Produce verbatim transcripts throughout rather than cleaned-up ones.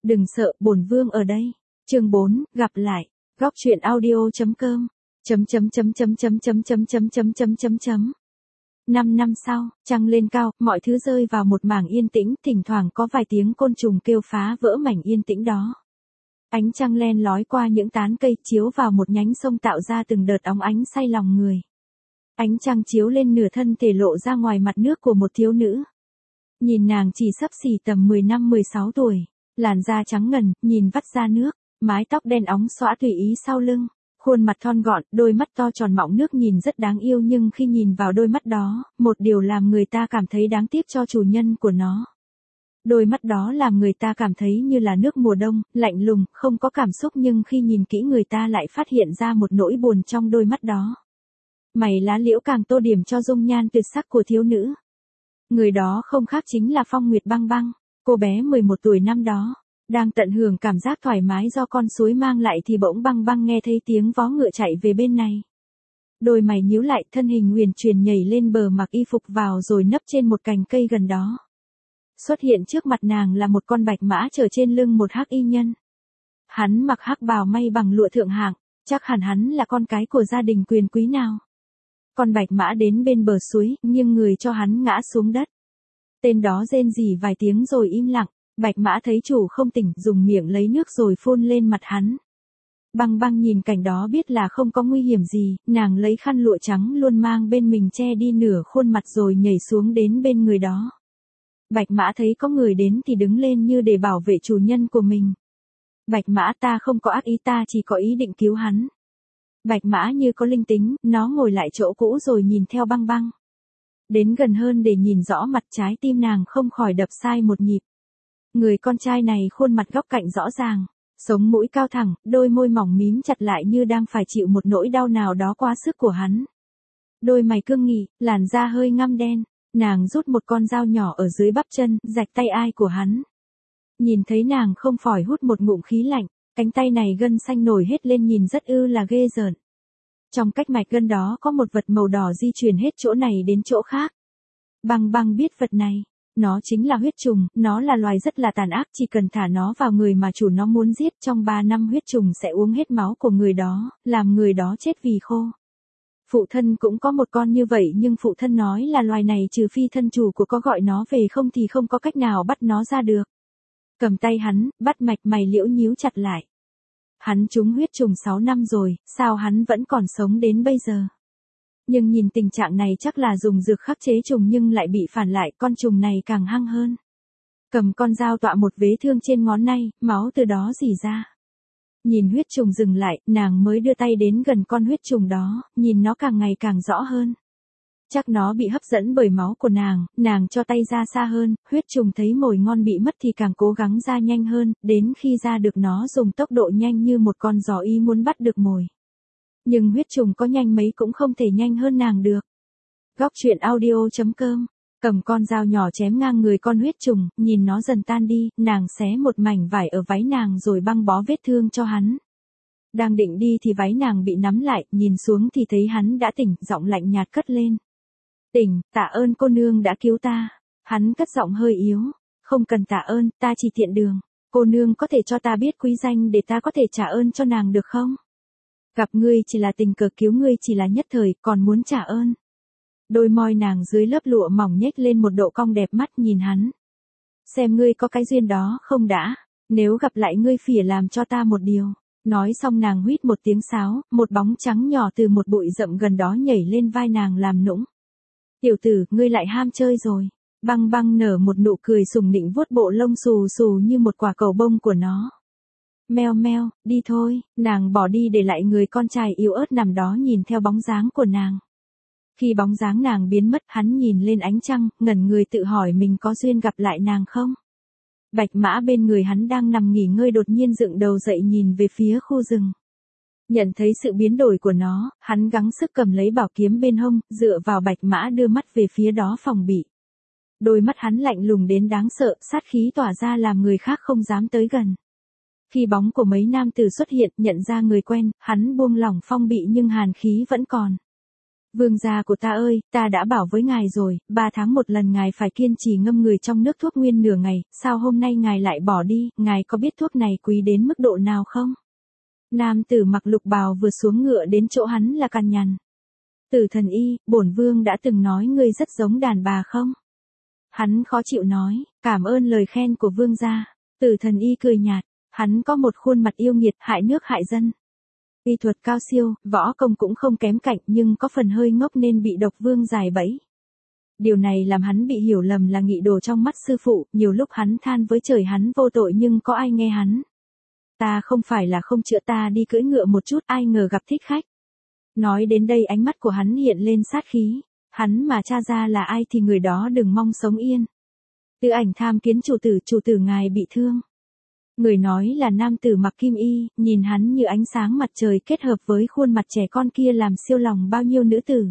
Đừng sợ, bổn vương ở đây. Chương bốn, gặp lại. Góc truyện audio chấm com. Chấm chấm chấm chấm chấm chấm chấm chấm chấm chấm chấm chấm. Năm năm sau, trăng lên cao, mọi thứ rơi vào một mảng yên tĩnh, thỉnh thoảng có vài tiếng côn trùng kêu phá vỡ mảnh yên tĩnh đó. Ánh trăng len lói qua những tán cây, chiếu vào một nhánh sông tạo ra từng đợt óng ánh say lòng người. Ánh trăng chiếu lên nửa thân thể lộ ra ngoài mặt nước của một thiếu nữ. Nhìn nàng chỉ xấp xỉ tầm mười năm mười sáu tuổi, làn da trắng ngần, nhìn vắt ra nước, mái tóc đen óng xõa tùy ý sau lưng, khuôn mặt thon gọn, đôi mắt to tròn mọng nước nhìn rất đáng yêu, nhưng khi nhìn vào đôi mắt đó, một điều làm người ta cảm thấy đáng tiếc cho chủ nhân của nó. Đôi mắt đó làm người ta cảm thấy như là nước mùa đông, lạnh lùng, không có cảm xúc, nhưng khi nhìn kỹ người ta lại phát hiện ra một nỗi buồn trong đôi mắt đó. Mày lá liễu càng tô điểm cho dung nhan tuyệt sắc của thiếu nữ. Người đó không khác chính là Phong Nguyệt Băng Băng, cô bé mười một tuổi năm đó, đang tận hưởng cảm giác thoải mái do con suối mang lại thì bỗng Băng Băng nghe thấy tiếng vó ngựa chạy về bên này. Đôi mày nhíu lại, thân hình huyền chuyển nhảy lên bờ, mặc y phục vào rồi nấp trên một cành cây gần đó. Xuất hiện trước mặt nàng là một con bạch mã chở trên lưng một hắc y nhân. Hắn mặc hắc bào may bằng lụa thượng hạng, chắc hẳn hắn là con cái của gia đình quyền quý nào. Con bạch mã đến bên bờ suối, nghiêng người cho hắn ngã xuống đất. Tên đó rên rỉ vài tiếng rồi im lặng, bạch mã thấy chủ không tỉnh, dùng miệng lấy nước rồi phun lên mặt hắn. Băng Băng nhìn cảnh đó biết là không có nguy hiểm gì, nàng lấy khăn lụa trắng luôn mang bên mình che đi nửa khuôn mặt rồi nhảy xuống đến bên người đó. Bạch mã thấy có người đến thì đứng lên như để bảo vệ chủ nhân của mình. Bạch mã, ta không có ác ý, ta chỉ có ý định cứu hắn. Bạch mã như có linh tính, nó ngồi lại chỗ cũ rồi nhìn theo Băng Băng. Đến gần hơn để nhìn rõ mặt, trái tim nàng không khỏi đập sai một nhịp. Người con trai này khuôn mặt góc cạnh rõ ràng, sống mũi cao thẳng, đôi môi mỏng mím chặt lại như đang phải chịu một nỗi đau nào đó quá sức của hắn. Đôi mày cương nghị, làn da hơi ngăm đen, nàng rút một con dao nhỏ ở dưới bắp chân, rạch tay ai của hắn. Nhìn thấy nàng không khỏi hút một ngụm khí lạnh, cánh tay này gân xanh nổi hết lên nhìn rất ư là ghê rợn. Trong cách mạch gân đó có một vật màu đỏ di chuyển hết chỗ này đến chỗ khác. Băng Băng biết vật này, nó chính là huyết trùng, nó là loài rất là tàn ác, chỉ cần thả nó vào người mà chủ nó muốn giết, trong ba năm huyết trùng sẽ uống hết máu của người đó, làm người đó chết vì khô. Phụ thân cũng có một con như vậy, nhưng phụ thân nói là loài này trừ phi thân chủ của có gọi nó về không thì không có cách nào bắt nó ra được. Cầm tay hắn, bắt mạch mày liễu nhíu chặt lại. Hắn trúng huyết trùng sáu năm rồi, sao hắn vẫn còn sống đến bây giờ? Nhưng nhìn tình trạng này chắc là dùng dược khắc chế trùng nhưng lại bị phản lại, con trùng này càng hăng hơn. Cầm con dao tọa một vế thương trên ngón nay, máu từ đó rỉ ra. Nhìn huyết trùng dừng lại, nàng mới đưa tay đến gần con huyết trùng đó, nhìn nó càng ngày càng rõ hơn. Chắc nó bị hấp dẫn bởi máu của nàng, nàng cho tay ra xa hơn, huyết trùng thấy mồi ngon bị mất thì càng cố gắng ra nhanh hơn, đến khi ra được nó dùng tốc độ nhanh như một con gió ý muốn bắt được mồi. Nhưng huyết trùng có nhanh mấy cũng không thể nhanh hơn nàng được. Góc truyện audio chấm com, cầm con dao nhỏ chém ngang người con huyết trùng, nhìn nó dần tan đi, nàng xé một mảnh vải ở váy nàng rồi băng bó vết thương cho hắn. Đang định đi thì váy nàng bị nắm lại, nhìn xuống thì thấy hắn đã tỉnh, giọng lạnh nhạt cất lên. Tỉnh, tạ ơn cô nương đã cứu ta. Hắn cất giọng hơi yếu. Không cần tạ ơn, ta chỉ tiện đường. Cô nương có thể cho ta biết quý danh để ta có thể trả ơn cho nàng được không? Gặp ngươi chỉ là tình cờ, cứu ngươi chỉ là nhất thời, còn muốn trả ơn. Đôi môi nàng dưới lớp lụa mỏng nhếch lên một độ cong đẹp mắt nhìn hắn. Xem ngươi có cái duyên đó không đã, nếu gặp lại ngươi phỉa làm cho ta một điều. Nói xong nàng huýt một tiếng sáo, một bóng trắng nhỏ từ một bụi rậm gần đó nhảy lên vai nàng làm nũng. Tiểu tử, ngươi lại ham chơi rồi. Băng Băng nở một nụ cười sùng nịnh vuốt bộ lông xù xù như một quả cầu bông của nó. Meo meo, đi thôi, nàng bỏ đi để lại người con trai yếu ớt nằm đó nhìn theo bóng dáng của nàng. Khi bóng dáng nàng biến mất, hắn nhìn lên ánh trăng, ngẩn người tự hỏi mình có duyên gặp lại nàng không? Bạch mã bên người hắn đang nằm nghỉ ngơi đột nhiên dựng đầu dậy nhìn về phía khu rừng. Nhận thấy sự biến đổi của nó, hắn gắng sức cầm lấy bảo kiếm bên hông, dựa vào bạch mã đưa mắt về phía đó phòng bị. Đôi mắt hắn lạnh lùng đến đáng sợ, sát khí tỏa ra làm người khác không dám tới gần. Khi bóng của mấy nam tử xuất hiện, nhận ra người quen, hắn buông lỏng phong bị nhưng hàn khí vẫn còn. Vương gia của ta ơi, ta đã bảo với ngài rồi, ba tháng một lần ngài phải kiên trì ngâm người trong nước thuốc nguyên nửa ngày, sao hôm nay ngài lại bỏ đi, ngài có biết thuốc này quý đến mức độ nào không? Nam tử mặc lục bào vừa xuống ngựa đến chỗ hắn là cằn nhằn. Tử thần y, bổn vương đã từng nói ngươi rất giống đàn bà không? Hắn khó chịu nói, cảm ơn lời khen của vương gia. Tử thần y cười nhạt, hắn có một khuôn mặt yêu nghiệt, hại nước hại dân. Y thuật cao siêu, võ công cũng không kém cạnh nhưng có phần hơi ngốc nên bị độc vương giải bẫy. Điều này làm hắn bị hiểu lầm là nghị đồ trong mắt sư phụ, nhiều lúc hắn than với trời hắn vô tội nhưng có ai nghe hắn. Ta không phải là không chữa, ta đi cưỡi ngựa một chút, ai ngờ gặp thích khách. Nói đến đây ánh mắt của hắn hiện lên sát khí, hắn mà tra ra là ai thì người đó đừng mong sống yên. Tư Ảnh tham kiến chủ tử, chủ tử ngài bị thương. Người nói là nam tử mặc kim y, nhìn hắn như ánh sáng mặt trời kết hợp với khuôn mặt trẻ con kia làm siêu lòng bao nhiêu nữ tử.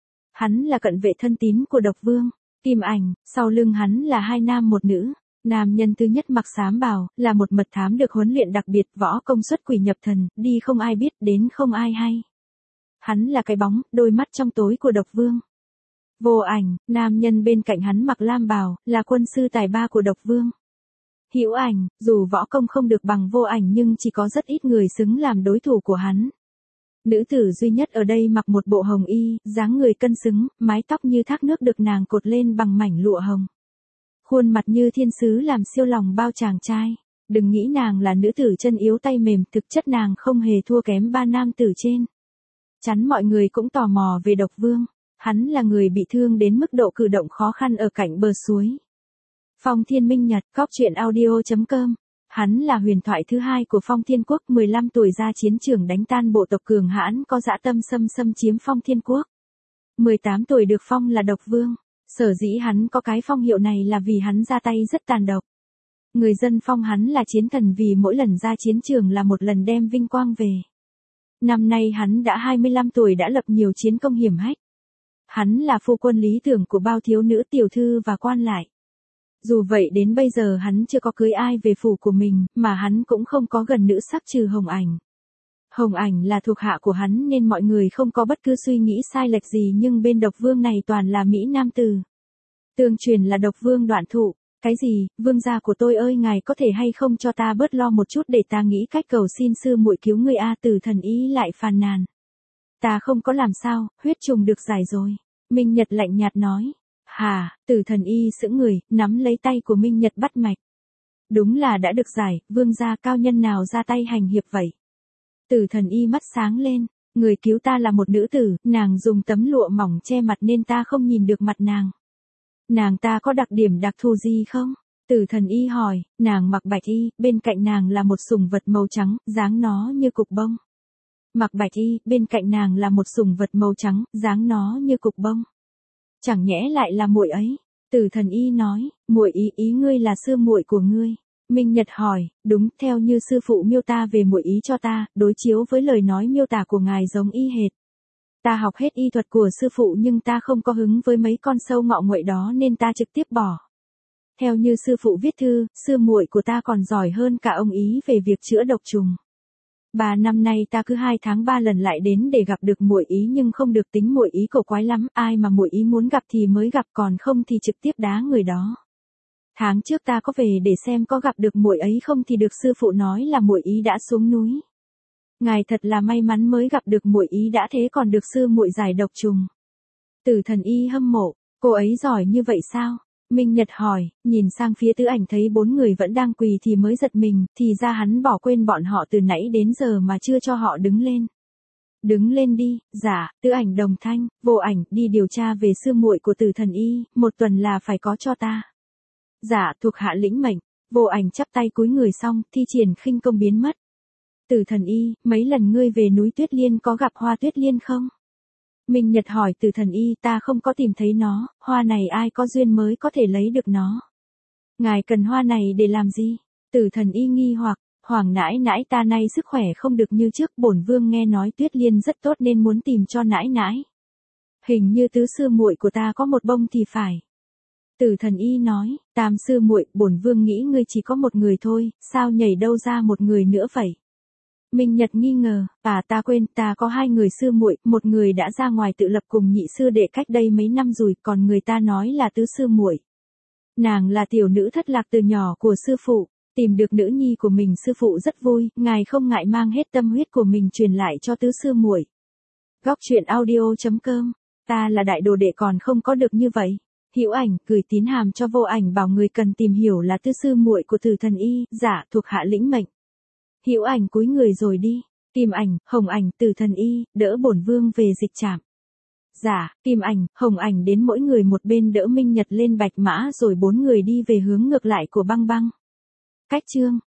Hắn là cận vệ thân tín của độc vương, Kim Ảnh, sau lưng hắn là hai nam một nữ. Nam nhân thứ nhất mặc xám bào, là một mật thám được huấn luyện đặc biệt, võ công xuất quỷ nhập thần, đi không ai biết, đến không ai hay. Hắn là cái bóng, đôi mắt trong tối của độc vương. Vô Ảnh, nam nhân bên cạnh hắn mặc lam bào, là quân sư tài ba của độc vương. Hữu Ảnh, dù võ công không được bằng Vô Ảnh nhưng chỉ có rất ít người xứng làm đối thủ của hắn. Nữ tử duy nhất ở đây mặc một bộ hồng y, dáng người cân xứng, mái tóc như thác nước được nàng cột lên bằng mảnh lụa hồng. Khuôn mặt như thiên sứ làm siêu lòng bao chàng trai. Đừng nghĩ nàng là nữ tử chân yếu tay mềm, thực chất nàng không hề thua kém ba nam tử trên. Chắn mọi người cũng tò mò về độc vương. Hắn là người bị thương đến mức độ cử động khó khăn ở cạnh bờ suối. Phong Thiên Minh Nhật, góc truyện audio chấm com. Hắn là huyền thoại thứ hai của Phong Thiên Quốc, mười lăm tuổi ra chiến trường đánh tan bộ tộc cường hãn có dã tâm xâm xâm chiếm Phong Thiên Quốc. mười tám tuổi được phong là độc vương. Sở dĩ hắn có cái phong hiệu này là vì hắn ra tay rất tàn độc. Người dân phong hắn là chiến thần vì mỗi lần ra chiến trường là một lần đem vinh quang về. Năm nay hắn đã hai mươi lăm tuổi đã lập nhiều chiến công hiểm hách. Hắn là phu quân lý tưởng của bao thiếu nữ tiểu thư và quan lại. Dù vậy đến bây giờ hắn chưa có cưới ai về phủ của mình, mà hắn cũng không có gần nữ sắc trừ Hồng Ảnh. Hồng Ảnh là thuộc hạ của hắn nên mọi người không có bất cứ suy nghĩ sai lệch gì, nhưng bên độc vương này toàn là mỹ nam tử. Tương truyền là độc vương Đoạn Thụ. Cái gì, vương gia của tôi ơi, ngài có thể hay không cho ta bớt lo một chút để ta nghĩ cách cầu xin sư muội cứu người a. Tử thần ý lại phàn nàn. Ta không có làm sao, huyết trùng được giải rồi. Minh Nhật lạnh nhạt nói. Hà, Tử thần y sững người, nắm lấy tay của Minh Nhật bắt mạch. Đúng là đã được giải, vương gia cao nhân nào ra tay hành hiệp vậy? Tử thần y mắt sáng lên, người cứu ta là một nữ tử, nàng dùng tấm lụa mỏng che mặt nên ta không nhìn được mặt nàng. Nàng ta có đặc điểm đặc thù gì không? Tử thần y hỏi, nàng mặc bạch y, bên cạnh nàng là một sủng vật màu trắng, dáng nó như cục bông. Mặc bạch y, bên cạnh nàng là một sủng vật màu trắng, dáng nó như cục bông. Chẳng nhẽ lại là muội ấy? Tử thần y nói, muội ý ý ngươi là sư muội của ngươi. Minh Nhật hỏi, đúng, theo như sư phụ miêu tả về muội ý cho ta, đối chiếu với lời nói miêu tả của ngài giống y hệt. Ta học hết y thuật của sư phụ nhưng ta không có hứng với mấy con sâu ngọ nguậy đó nên ta trực tiếp bỏ. Theo như sư phụ viết thư, sư muội của ta còn giỏi hơn cả ông ý về việc chữa độc trùng. Ba năm nay ta cứ hai tháng ba lần lại đến để gặp được muội ý nhưng không được, tính muội ý cổ quái lắm, ai mà muội ý muốn gặp thì mới gặp, còn không thì trực tiếp đá người đó. Tháng trước ta có về để xem có gặp được muội ấy không thì được sư phụ nói là muội ý đã xuống núi. Ngài thật là may mắn mới gặp được muội ý đã thế còn được sư muội giải độc trùng. Tử thần y hâm mộ, cô ấy giỏi như vậy sao? Minh Nhật hỏi, nhìn sang phía Tứ Ảnh thấy bốn người vẫn đang quỳ thì mới giật mình, thì ra hắn bỏ quên bọn họ từ nãy đến giờ mà chưa cho họ đứng lên. Đứng lên đi, dạ, Tứ Ảnh đồng thanh, Vô Ảnh, đi điều tra về sư muội của Tử thần y, một tuần là phải có cho ta. Dạ, thuộc hạ lĩnh mệnh. Vô Ảnh chắp tay cúi người xong, thi triển khinh công biến mất. Tử thần y, mấy lần ngươi về núi Tuyết Liên có gặp hoa Tuyết Liên không? Minh Nhật hỏi Tử thần y, ta không có tìm thấy nó, hoa này ai có duyên mới có thể lấy được nó. Ngài cần hoa này để làm gì? Tử thần y nghi hoặc, hoàng nãi nãi ta nay sức khỏe không được như trước, bổn vương nghe nói Tuyết Liên rất tốt nên muốn tìm cho nãi nãi. Hình như tứ sư muội của ta có một bông thì phải. Tử thần y nói, tam sư muội, bổn vương nghĩ ngươi chỉ có một người thôi, sao nhảy đâu ra một người nữa vậy? Minh Nhật nghi ngờ, à ta quên, ta có hai người sư muội, một người đã ra ngoài tự lập cùng nhị sư đệ cách đây mấy năm rồi, còn người ta nói là tứ sư muội. Nàng là tiểu nữ thất lạc từ nhỏ của sư phụ, tìm được nữ nhi của mình sư phụ rất vui, ngài không ngại mang hết tâm huyết của mình truyền lại cho tứ sư muội. Góc truyện audio chấm com, ta là đại đồ đệ còn không có được như vậy. Hữu Ảnh gửi tín hàm cho Vô Ảnh bảo người cần tìm hiểu là tứ sư muội của Tử Thần Y, dạ, thuộc hạ lĩnh mệnh. Hữu Ảnh cúi người rồi đi. Kim Ảnh, Hồng Ảnh, Tử Thần Y, đỡ bổn vương về dịch trạm. Dạ, Kim Ảnh, Hồng Ảnh đến mỗi người một bên đỡ Minh Nhật lên bạch mã rồi bốn người đi về hướng ngược lại của Băng Băng. Cách chương